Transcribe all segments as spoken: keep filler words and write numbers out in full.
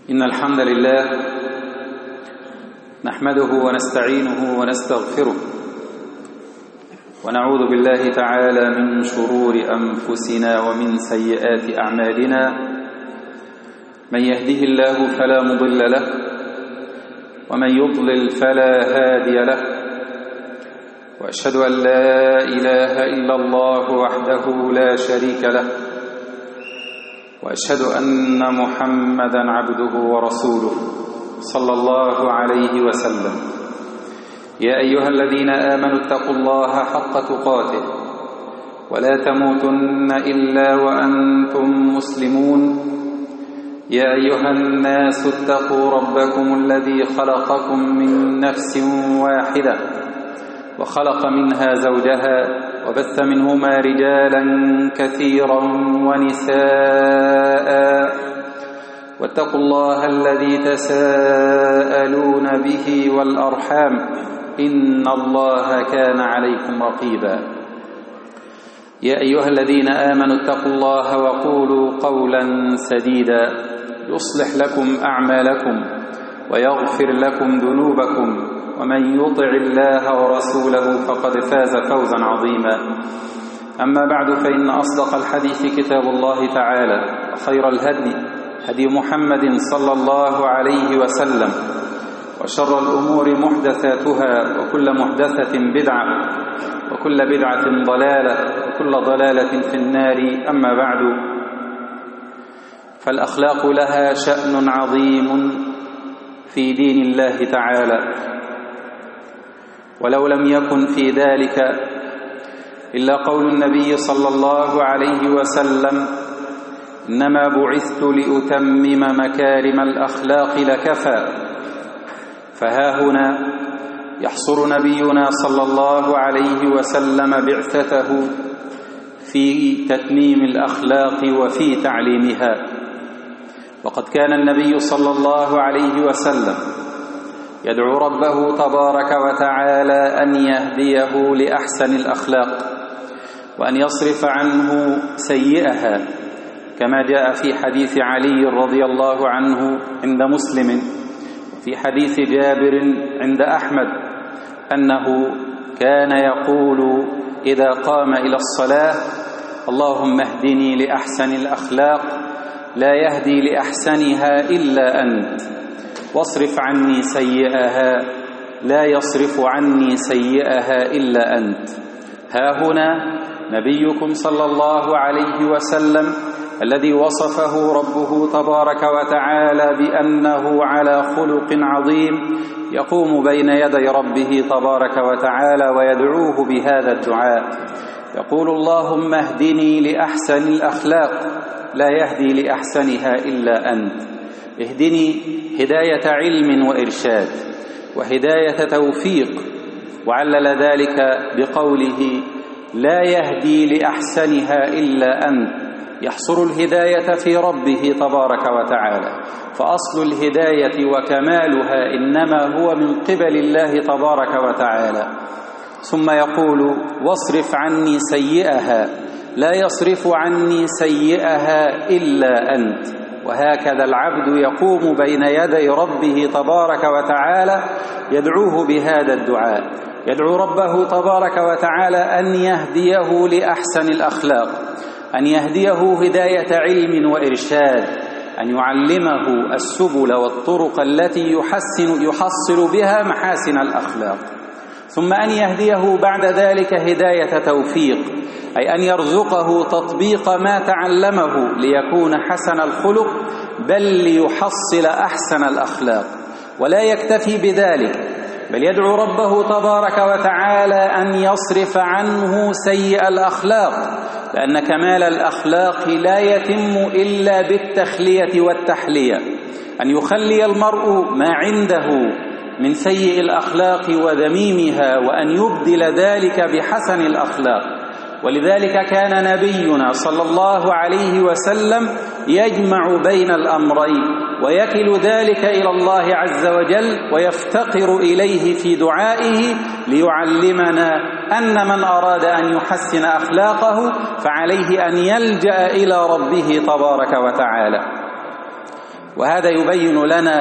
إن الحمد لله نحمده ونستعينه ونستغفره ونعوذ بالله تعالى من شرور أنفسنا ومن سيئات أعمالنا. من يهده الله فلا مضل له ومن يضلل فلا هادي له، وأشهد أن لا إله إلا الله وحده لا شريك له، وأشهد أن محمدًا عبده ورسوله صلى الله عليه وسلم. يا أيها الذين آمنوا اتقوا الله حق تقاته ولا تموتن إلا وأنتم مسلمون. يا أيها الناس اتقوا ربكم الذي خلقكم من نفس واحدة وخلق منها زوجها وبث منهما رجالا كثيرا ونساء، واتقوا الله الذي تساءلون به والأرحام إن الله كان عليكم رقيبا. يا أيها الذين آمنوا اتقوا الله وقولوا قولا سديدا يصلح لكم أعمالكم ويغفر لكم ذنوبكم، ومن يطع الله ورسوله فقد فاز فوزا عظيما. أما بعد، فإن أصدق الحديث كتاب الله تعالى، وخير الهدي هدي محمد صلى الله عليه وسلم، وشر الأمور محدثاتها، وكل محدثة بدعة، وكل بدعة ضلالة، وكل ضلالة في النار. أما بعد، فالأخلاق لها شأن عظيم في دين الله تعالى، ولو لم يكن في ذلك إلا قول النبي صلى الله عليه وسلم: إنما بعثت لأتمم مكارم الأخلاق لكفى. فها هنا يحصر نبينا صلى الله عليه وسلم بعثته في تتميم الأخلاق وفي تعليمها. وقد كان النبي صلى الله عليه وسلم يدعو ربه تبارك وتعالى أن يهديه لأحسن الأخلاق، وأن يصرف عنه سيئها، كما جاء في حديث علي رضي الله عنه عند مسلم، وفي حديث جابر عند أحمد، أنه كان يقول إذا قام إلى الصلاة: اللهم اهدني لأحسن الأخلاق، لا يهدي لأحسنها إلا أنت، واصرف عني سيئها، لا يصرف عني سيئها إلا أنت. ها هنا نبيكم صلى الله عليه وسلم الذي وصفه ربه تبارك وتعالى بأنه على خلق عظيم، يقوم بين يدي ربه تبارك وتعالى ويدعوه بهذا الدعاء، يقول: اللهم اهدني لأحسن الأخلاق، لا يهدي لأحسنها إلا أنت. اهدني هداية علم وإرشاد، وهداية توفيق، وعلل ذلك بقوله: لا يهدي لأحسنها إلا أنت، يحصر الهداية في ربه تبارك وتعالى. فأصل الهداية وكمالها إنما هو من قبل الله تبارك وتعالى. ثم يقول: واصرف عني سيئها، لا يصرف عني سيئها إلا أنت. وهكذا العبد يقوم بين يدي ربه تبارك وتعالى يدعوه بهذا الدعاء، يدعو ربه تبارك وتعالى أن يهديه لأحسن الأخلاق، أن يهديه هداية علم وإرشاد، أن يعلمه السبل والطرق التي يحسن يحصل بها محاسن الأخلاق، ثم أن يهديه بعد ذلك هداية توفيق، أي أن يرزقه تطبيق ما تعلمه ليكون حسن الخلق، بل ليحصل أحسن الأخلاق. ولا يكتفي بذلك، بل يدعو ربه تبارك وتعالى أن يصرف عنه سيء الأخلاق، لأن كمال الأخلاق لا يتم إلا بالتخلية والتحلية، أن يخلي المرء ما عنده من سيء الأخلاق وذميمها، وأن يبدل ذلك بحسن الأخلاق. ولذلك كان نبينا صلى الله عليه وسلم يجمع بين الأمرين، ويكل ذلك إلى الله عز وجل، ويفتقر إليه في دعائه ليعلمنا أن من أراد أن يحسن أخلاقه فعليه أن يلجأ إلى ربه تبارك وتعالى. وهذا يبين لنا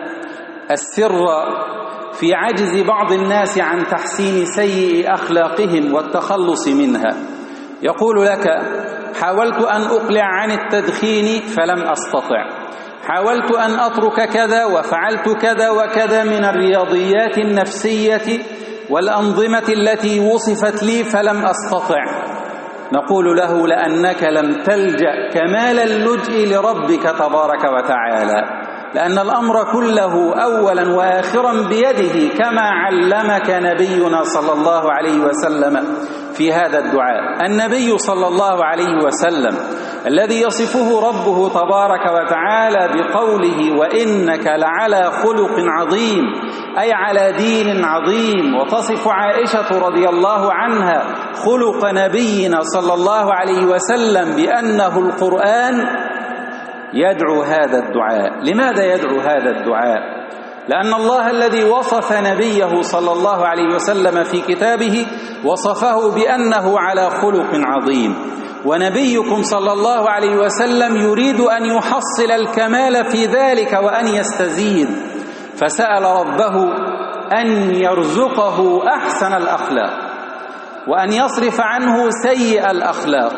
السر في عجز بعض الناس عن تحسين سيء أخلاقهم والتخلص منها. يقول لك: حاولت أن أقلع عن التدخين فلم أستطع، حاولت أن أترك كذا وفعلت كذا وكذا من الرياضيات النفسية والأنظمة التي وصفت لي فلم أستطع. نقول له: لأنك لم تلجأ كمال اللجء لربك تبارك وتعالى، لأن الأمر كله أولا وآخرا بيده، كما علمك نبينا صلى الله عليه وسلم في هذا الدعاء. النبي صلى الله عليه وسلم الذي يصفه ربه تبارك وتعالى بقوله: وإنك لعلى خلق عظيم، أي على دين عظيم. وتصف عائشة رضي الله عنها خلق نبينا صلى الله عليه وسلم بأنه القرآن. يدعو هذا الدعاء. لماذا يدعو هذا الدعاء؟ لأن الله الذي وصف نبيه صلى الله عليه وسلم في كتابه وصفه بأنه على خلق عظيم، ونبيكم صلى الله عليه وسلم يريد أن يحصل الكمال في ذلك وأن يستزيد، فسأل ربه أن يرزقه أحسن الأخلاق وأن يصرف عنه سيء الأخلاق.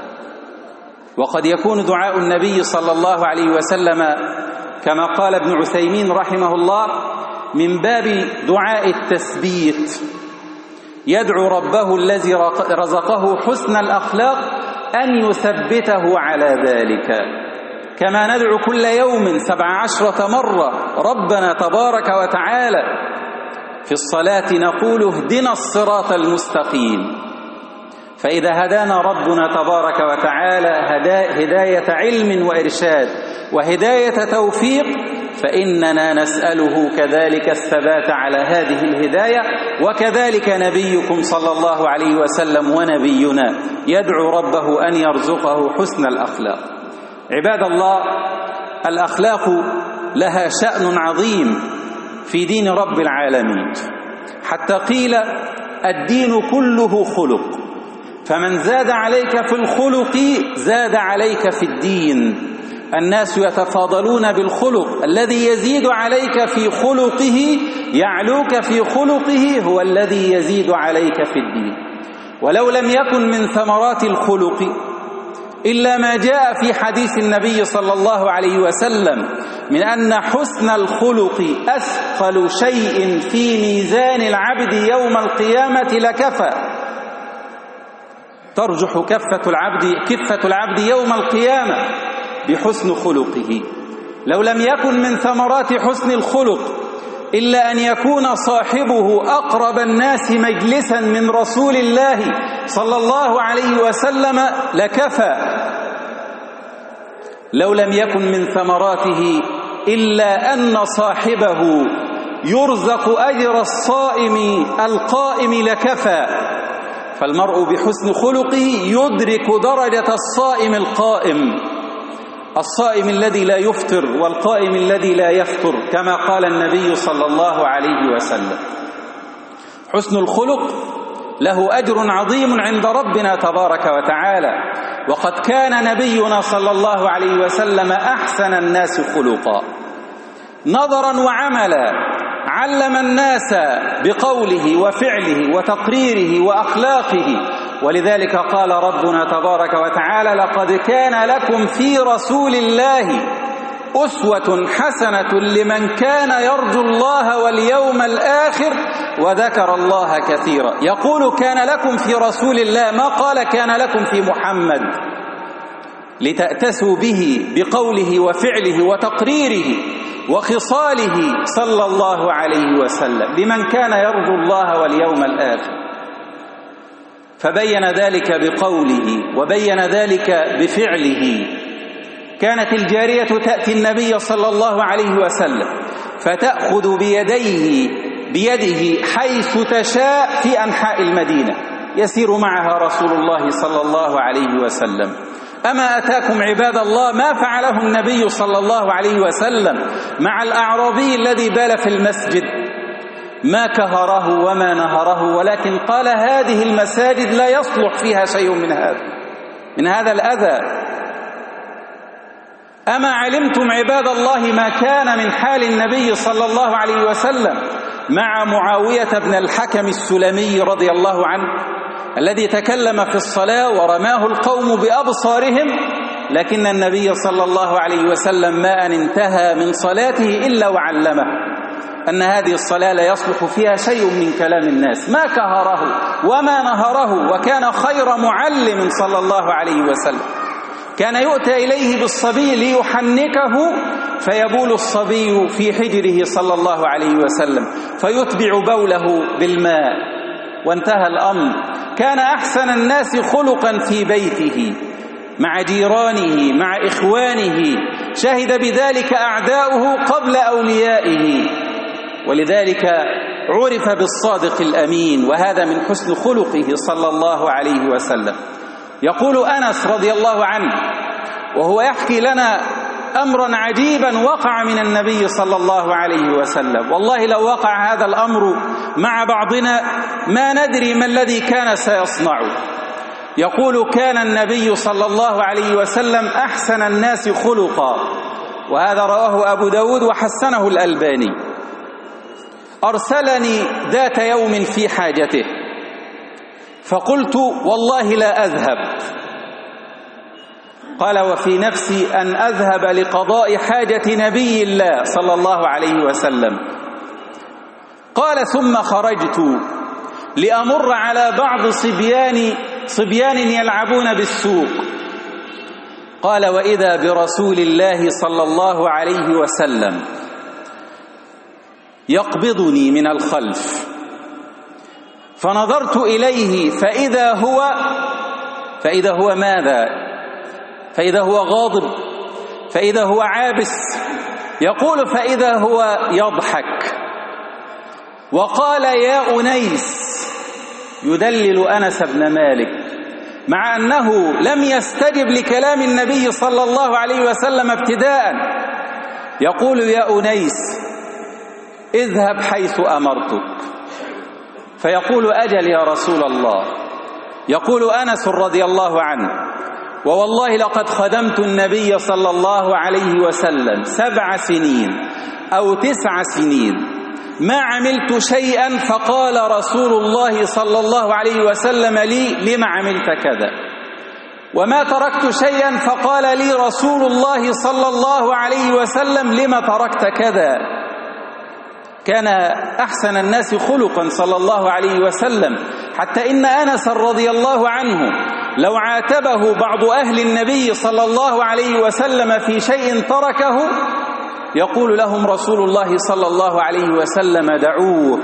وقد يكون دعاء النبي صلى الله عليه وسلم كما قال ابن عثيمين رحمه الله من باب دعاء التثبيت، يدعو ربه الذي رزقه حسن الأخلاق أن يثبته على ذلك، كما ندعو كل يوم سبع عشرة مرة ربنا تبارك وتعالى. في الصلاة نقول: اهدنا الصراط المستقيم. فإذا هدانا ربنا تبارك وتعالى هداية علم وإرشاد وهداية توفيق، فإننا نسأله كذلك الثبات على هذه الهداية، وكذلك نبيكم صلى الله عليه وسلم ونبينا يدعو ربه أن يرزقه حسن الأخلاق. عباد الله، الأخلاق لها شأن عظيم في دين رب العالمين، حتى قيل: الدين كله خلق، فمن زاد عليك في الخلق زاد عليك في الدين. الناس يتفاضلون بالخلق، الذي يزيد عليك في خلقه يعلوك في خلقه هو الذي يزيد عليك في الدين. ولو لم يكن من ثمرات الخلق إلا ما جاء في حديث النبي صلى الله عليه وسلم من أن حسن الخلق أثقل شيء في ميزان العبد يوم القيامة لكفى. ترجح كفة العبد كفة العبد يوم القيامة بحسن خلقه. لو لم يكن من ثمرات حسن الخلق إلا أن يكون صاحبه أقرب الناس مجلسا من رسول الله صلى الله عليه وسلم لكفى. لو لم يكن من ثمراته إلا أن صاحبه يرزق أجر الصائم القائم لكفى. فالمرء بحسن خلقه يدرك درجة الصائم القائم، الصائم الذي لا يفطر والقائم الذي لا يفطر، كما قال النبي صلى الله عليه وسلم. حسن الخلق له أجر عظيم عند ربنا تبارك وتعالى، وقد كان نبينا صلى الله عليه وسلم أحسن الناس خلقا نظرا وعملا، علم الناس بقوله وفعله وتقريره وأخلاقه. ولذلك قال ربنا تبارك وتعالى: لقد كان لكم في رسول الله أسوة حسنة لمن كان يرجو الله واليوم الآخر وذكر الله كثيرا. يقول كان لكم في رسول الله، ما قال كان لكم في محمد، لتأتسوا به بقوله وفعله وتقريره وخصاله صلى الله عليه وسلم لمن كان يرجو الله واليوم الآخر. فبين ذلك بقوله وبين ذلك بفعله. كانت الجارية تأتي النبي صلى الله عليه وسلم فتأخذ بيديه بيده حيث تشاء في أنحاء المدينة، يسير معها رسول الله صلى الله عليه وسلم. أما أتاكم عباد الله ما فعله النبي صلى الله عليه وسلم مع الأعرابي الذي بال في المسجد؟ ما كهره وما نهره، ولكن قال: هذه المساجد لا يصلح فيها شيء من هذا من هذا الأذى. أما علمتم عباد الله ما كان من حال النبي صلى الله عليه وسلم مع معاوية بن الحكم السلمي رضي الله عنه الذي تكلم في الصلاة ورماه القوم بأبصارهم، لكن النبي صلى الله عليه وسلم ما أن انتهى من صلاته إلا وعلمه أن هذه الصلاة لا يصلح فيها شيء من كلام الناس، ما كهره وما نهره، وكان خير معلم صلى الله عليه وسلم. كان يؤتى إليه بالصبي ليحنكه فيبول الصبي في حجره صلى الله عليه وسلم فيتبع بوله بالماء وانتهى الأمر. كان أحسن الناس خلقا في بيته مع جيرانه مع إخوانه، شهد بذلك أعداؤه قبل أوليائه، ولذلك عرف بالصادق الأمين، وهذا من حسن خلقه صلى الله عليه وسلم. يقول أنس رضي الله عنه وهو يحكي لنا أمرا عجيبا وقع من النبي صلى الله عليه وسلم، والله لو وقع هذا الأمر مع بعضنا ما ندري ما الذي كان سيصنع. يقول كان النبي صلى الله عليه وسلم أحسن الناس خلقا، وهذا رواه أبو داود وحسنه الألباني. أرسلني ذات يوم في حاجته فقلت والله لا أذهب، قال وفي نفسي أن أذهب لقضاء حاجة نبي الله صلى الله عليه وسلم. قال ثم خرجت لأمر على بعض صبيان صبيان يلعبون بالسوق، قال وإذا برسول الله صلى الله عليه وسلم يقبضني من الخلف، فنظرت إليه فإذا هو فإذا هو ماذا؟ فإذا هو غاضب، فإذا هو عابس. يقول فإذا هو يضحك، وقال يا أنيس، يدلل أنس بن مالك مع أنه لم يستجب لكلام النبي صلى الله عليه وسلم ابتداء، يقول يا أنيس اذهب حيث أمرتك، فيقول أجل يا رسول الله. يقول أنس رضي الله عنه ووالله لقد خدمت النبي صلى الله عليه وسلم سبع سنين أو تسع سنين ما عملت شيئا فقال رسول الله صلى الله عليه وسلم لي لما عملت كذا، وما تركت شيئا فقال لي رسول الله صلى الله عليه وسلم لما تركت كذا. كان أحسن الناس خلقا صلى الله عليه وسلم، حتى إن أنس رضي الله عنه لو عاتبه بعض أهل النبي صلى الله عليه وسلم في شيء تركه يقول لهم رسول الله صلى الله عليه وسلم دعوه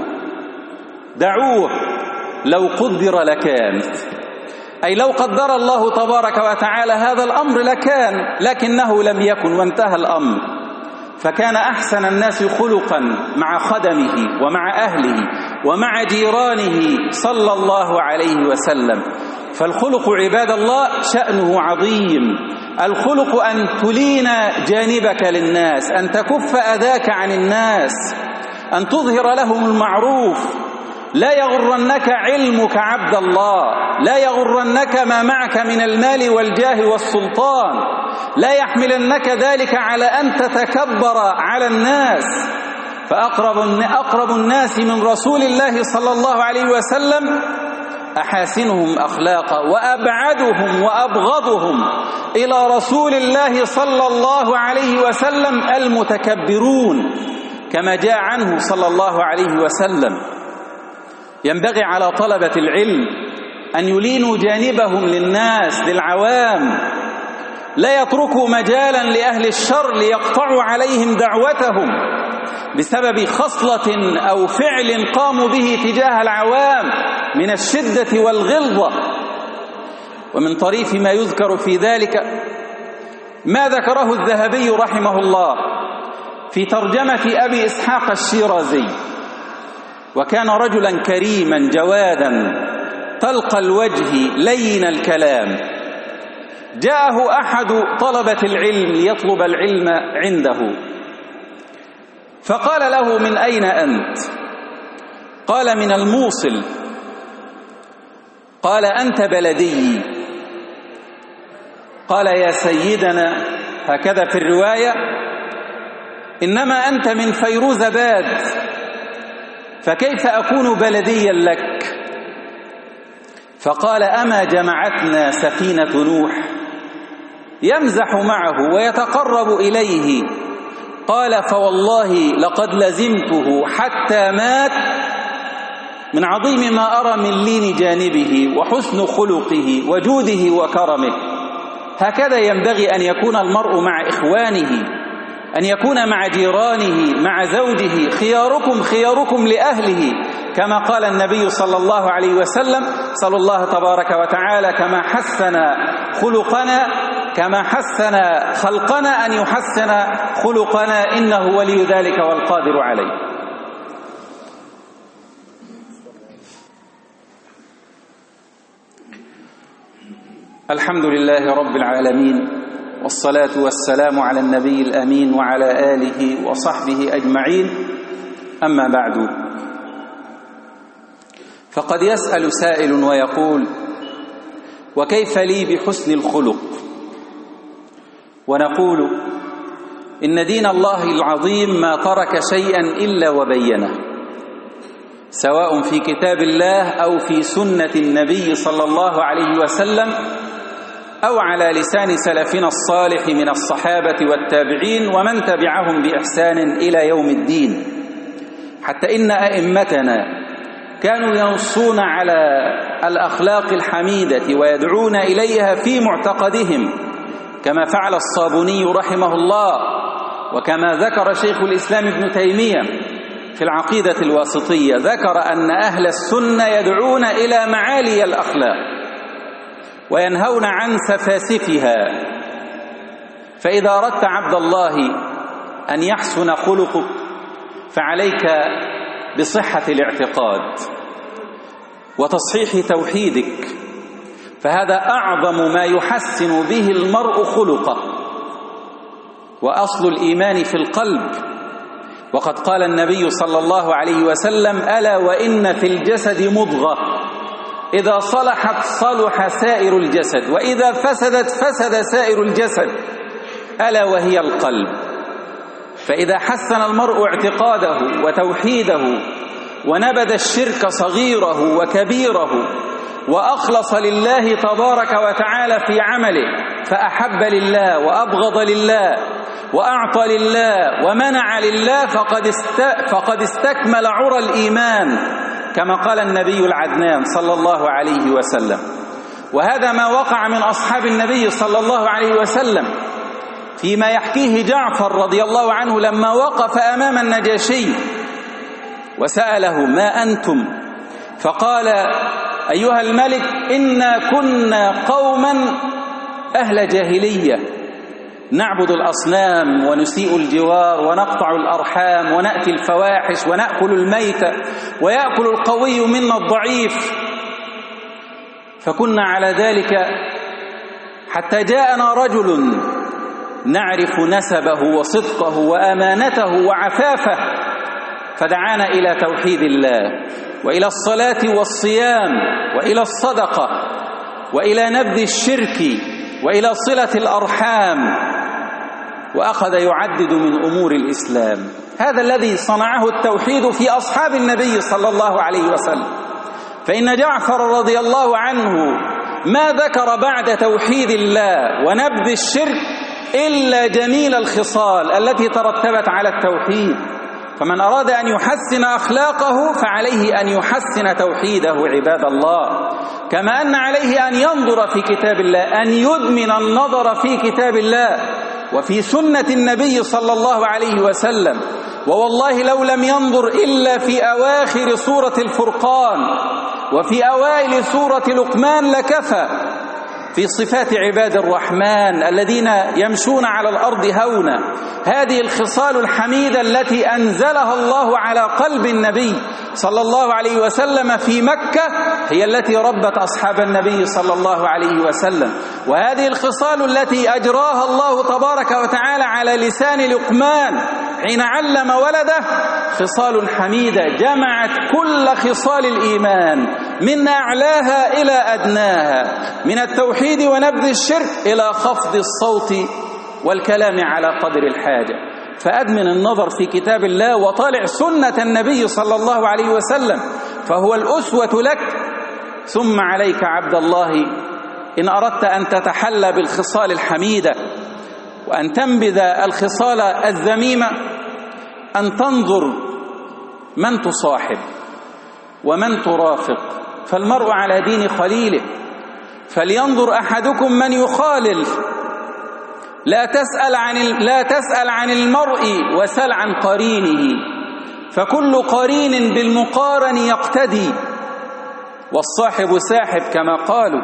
دعوه لو قدر لكان، أي لو قدر الله تبارك وتعالى هذا الأمر لكان، لكنه لم يكن وانتهى الأمر. فكان أحسن الناس خلقا مع خدمه ومع أهله ومع جيرانه صلى الله عليه وسلم. فالخلق عباد الله شأنه عظيم. الخلق أن تلين جانبك للناس، أن تكف أذاك عن الناس، أن تظهر لهم المعروف. لا يغرنك علمك عبد الله، لا يغرنك ما معك من المال والجاه والسلطان، لا يحملنك ذلك على أن تتكبر على الناس. فأقرب أقرب الناس من رسول الله صلى الله عليه وسلم أحاسنهم أخلاقا وأبعدهم وأبغضهم إلى رسول الله صلى الله عليه وسلم المتكبرون، كما جاء عنه صلى الله عليه وسلم. ينبغي على طلبة العلم أن يلينوا جانبهم للناس للعوام، لا يتركوا مجالا لأهل الشر ليقطعوا عليهم دعوتهم بسبب خصلة أو فعل قاموا به تجاه العوام من الشدة والغلظة. ومن طريف ما يذكر في ذلك ما ذكره الذهبي رحمه الله في ترجمة أبي إسحاق الشيرازي، وكان رجلا كريما جوادا طلق الوجه لين الكلام. جاءه أحد طلبة العلم ليطلب العلم عنده، فقال له من أين أنت؟ قال من الموصل. قال أنت بلدي. قال يا سيدنا هكذا في الرواية: إنما أنت من فيروزباد، فكيف أكون بلديا لك؟ فقال: أما جمعتنا سفينة نوح؟ يمزح معه ويتقرب إليه. قال: فوالله لقد لزمته حتى مات من عظيم ما أرى من لين جانبه وحسن خلقه وجوده وكرمه. هكذا ينبغي أن يكون المرء مع إخوانه، أن يكون مع جيرانه، مع زوجه. خياركم خياركم لأهله، كما قال النبي صلى الله عليه وسلم. صلى الله تبارك وتعالى كما حسن خلقنا كما حسن خلقنا أن يحسن خلقنا، إنه ولي ذلك والقادر عليه. الحمد لله رب العالمين، والصلاة والسلام على النبي الأمين وعلى آله وصحبه أجمعين. أما بعد، فقد يسأل سائل ويقول: وكيف لي بحسن الخلق؟ ونقول: إن دين الله العظيم ما ترك شيئا إلا وبينه، سواء في كتاب الله أو في سنة النبي صلى الله عليه وسلم أو على لسان سلفنا الصالح من الصحابة والتابعين ومن تبعهم بإحسان إلى يوم الدين. حتى إن أئمتنا كانوا ينصون على الأخلاق الحميدة ويدعون إليها في معتقدهم، كما فعل الصابوني رحمه الله، وكما ذكر شيخ الإسلام ابن تيمية في العقيدة الواسطية، ذكر أن أهل السنة يدعون إلى معالي الأخلاق وينهون عن سفاسفها. فإذا أردت عبد الله أن يحسن خلقك فعليك بصحة الاعتقاد وتصحيح توحيدك، فهذا أعظم ما يحسن به المرء خلقه، وأصل الإيمان في القلب. وقد قال النبي صلى الله عليه وسلم: ألا وإن في الجسد مضغة إذا صلحت صلح سائر الجسد، وإذا فسدت فسد سائر الجسد، ألا وهي القلب. فإذا حسن المرء اعتقاده وتوحيده ونبذ الشرك صغيره وكبيره وأخلص لله تبارك وتعالى في عمله، فأحب لله وأبغض لله وأعطى لله ومنع لله، فقد فقد استكمل عرى الإيمان، كما قال النبي العدنان صلى الله عليه وسلم. وهذا ما وقع من أصحاب النبي صلى الله عليه وسلم فيما يحكيه جعفر رضي الله عنه لما وقف أمام النجاشي وسأله: ما أنتم؟ فقال: أيها الملك، إنا كنا قوما أهل جاهلية، نعبد الأصنام ونسيء الجوار ونقطع الأرحام ونأتي الفواحش ونأكل الميت ويأكل القوي منا الضعيف، فكنا على ذلك حتى جاءنا رجل نعرف نسبه وصدقه وأمانته وعفافه، فدعانا إلى توحيد الله وإلى الصلاة والصيام وإلى الصدقة وإلى نبذ الشرك وإلى صلة الأرحام، وأخذ يعدد من أمور الإسلام. هذا الذي صنعه التوحيد في أصحاب النبي صلى الله عليه وسلم. فإن جعفر رضي الله عنه ما ذكر بعد توحيد الله ونبذ الشرك إلا جميل الخصال التي ترتبت على التوحيد. فمن أراد أن يحسن أخلاقه فعليه أن يحسن توحيده عباد الله، كما أن عليه أن ينظر في كتاب الله، أن يدمن النظر في كتاب الله وفي سنة النبي صلى الله عليه وسلم. ووالله لو لم ينظر إلا في أواخر سورة الفرقان وفي أوائل سورة لقمان لكفى في صفات عباد الرحمن الذين يمشون على الأرض هونا. هذه الخصال الحميدة التي أنزلها الله على قلب النبي صلى الله عليه وسلم في مكة هي التي ربت أصحاب النبي صلى الله عليه وسلم. وهذه الخصال التي أجراها الله تبارك وتعالى على لسان لقمان حين علم ولده خصال حميدة جمعت كل خصال الإيمان من أعلاها إلى أدناها، من التوحيد ونبذ الشرك إلى خفض الصوت والكلام على قدر الحاجة. فأدمن النظر في كتاب الله وطالع سنة النبي صلى الله عليه وسلم، فهو الأسوة لك. ثم عليك عبد الله إن أردت أن تتحلى بالخصال الحميدة وأن تنبذ الخصال الذميمة أن تنظر من تصاحب ومن ترافق، فالمرء على دين خليله، فلينظر أحدكم من يخالل. لا تسأل عن لا تسأل عن المرء وسل عن قرينه، فكل قرين بالمقارن يقتدي، والصاحب ساحب كما قالوا.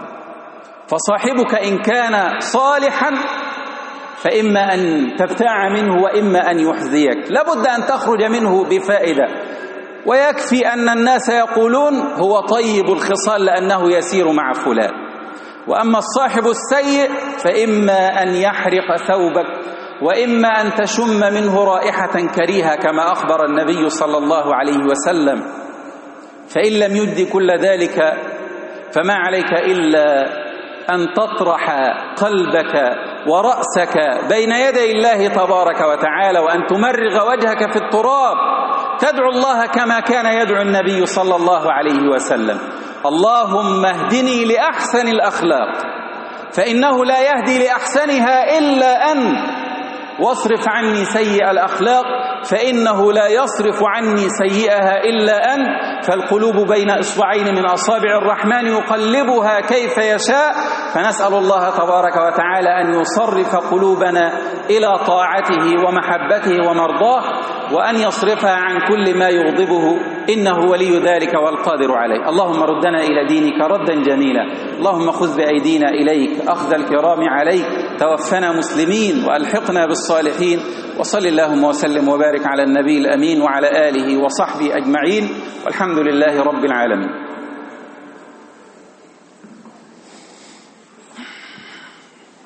فصاحبك إن كان صالحا فإما أن تبتاع منه وإما أن يحذيك، لابد أن تخرج منه بفائدة. ويكفي أن الناس يقولون هو طيب الخصال لأنه يسير مع فلان. وأما الصاحب السيء فإما أن يحرق ثوبك وإما أن تشم منه رائحة كريهة كما أخبر النبي صلى الله عليه وسلم. فإن لم يجد كل ذلك فما عليك إلا أن تطرح قلبك ورأسك بين يدي الله تبارك وتعالى، وأن تمرغ وجهك في التراب، تدعو الله كما كان يدعو النبي صلى الله عليه وسلم: اللهم اهدني لأحسن الأخلاق فإنه لا يهدي لأحسنها إلا أنت، واصرف عني سيئ الأخلاق فإنه لا يصرف عني سيئها إلا أنت. فالقلوب بين إصبعين من أصابع الرحمن يقلبها كيف يشاء، فنسأل الله تبارك وتعالى أن يصرف قلوبنا إلى طاعته ومحبته ومرضاه، وأن يصرفها عن كل ما يغضبه، إنه ولي ذلك والقادر عليه. اللهم ردنا إلى دينك ردا جميلا، اللهم خذ بأيدينا إليك أخذ الكرام عليك، توفنا مسلمين وألحقنا بالصالحين. وصل اللهم وسلم وبارك على النبي الأمين وعلى آله وصحبه أجمعين، والحمد لله رب العالمين.